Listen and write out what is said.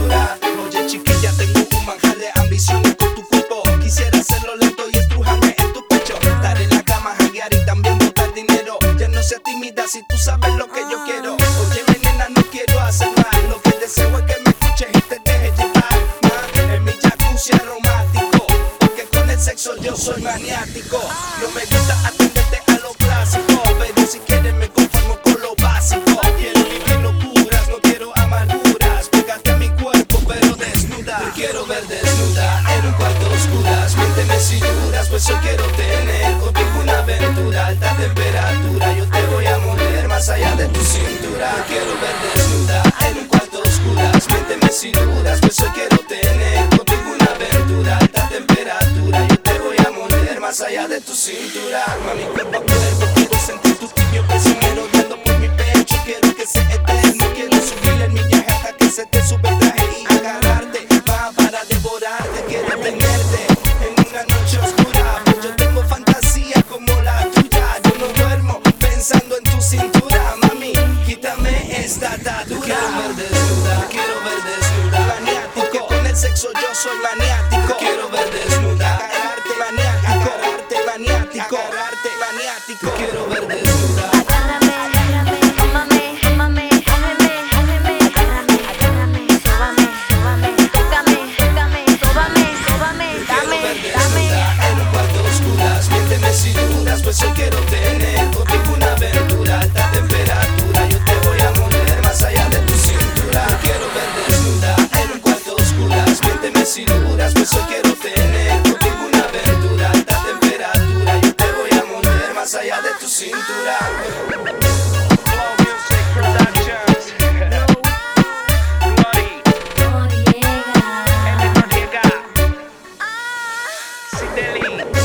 cintura. Oye chiquilla, tengo un manjar de ambiciones con tu cuerpo. Quisiera hacerlo lento y estrujarme en tu pecho. Estar en la cama, janguear y también botar dinero. Ya no seas tímida si tú sabes lo que yo quiero. Oye mi nena, no quiero hacer mal. Lo que deseo es que me escuches y te dejes llevar. En mi jacuzzi aromático, porque con el sexo yo soy maniático. No me gusta atenderte a lo clásico, pero si quieres me conformo con lo básico. Quiero vivir locuras, no quiero amarguras. Pégate a mi cuerpo pero desnuda. Te quiero ver desnuda en un cuarto oscuras. Miénteme si dudas, pues hoy quiero tener contigo una aventura. Alta temperatura, yo te voy a morder más allá de tu cintura. Te quiero ver desnuda en un cuarto oscuras. Miénteme si dudas, pues hoy quiero tener contigo una aventura. Alta temperatura, yo te voy a morder más allá de tu cintura. Mami, cuerpo a cuerpo, quiero sentir tu tibio beso merodeando por mi pecho. Quiero que sea eterno, quiero subir el millaje hasta que se te sube el traje y agarrarte. Va para devorarte, quiero tenerte en una noche oscura. Pues yo tengo fantasía como la tuya. Yo no duermo pensando en tu cintura. Mami, quítame esta atadura. Te quiero ver desnuda, maniático. Porque con el sexo yo soy maniático. Te quiero ver desnuda, agarrarte maniático, agarrarte maniático, agarrarte maniático. Te quiero ver desnuda. Agárrame, agárrame, tómame, tómame, cógeme, cógeme, agárrame, agárrame, sóbame, sóbame, tócame, tócame, sóbame, sóbame, dame, dame. En un cuarto oscuras, miénteme si dudas, pues yo quiero tener contigo una aventura. Alta temperatura, yo te voy a morder más allá de tu cintura. Te quiero ver desnuda en un cuarto oscuras, miénteme si dudas, pues yo quiero tener contigo una aventura. Alta temperatura, yo te voy a morder más allá de tu cintura. Flow Music Productions. Noriega. Noriega. Sideli.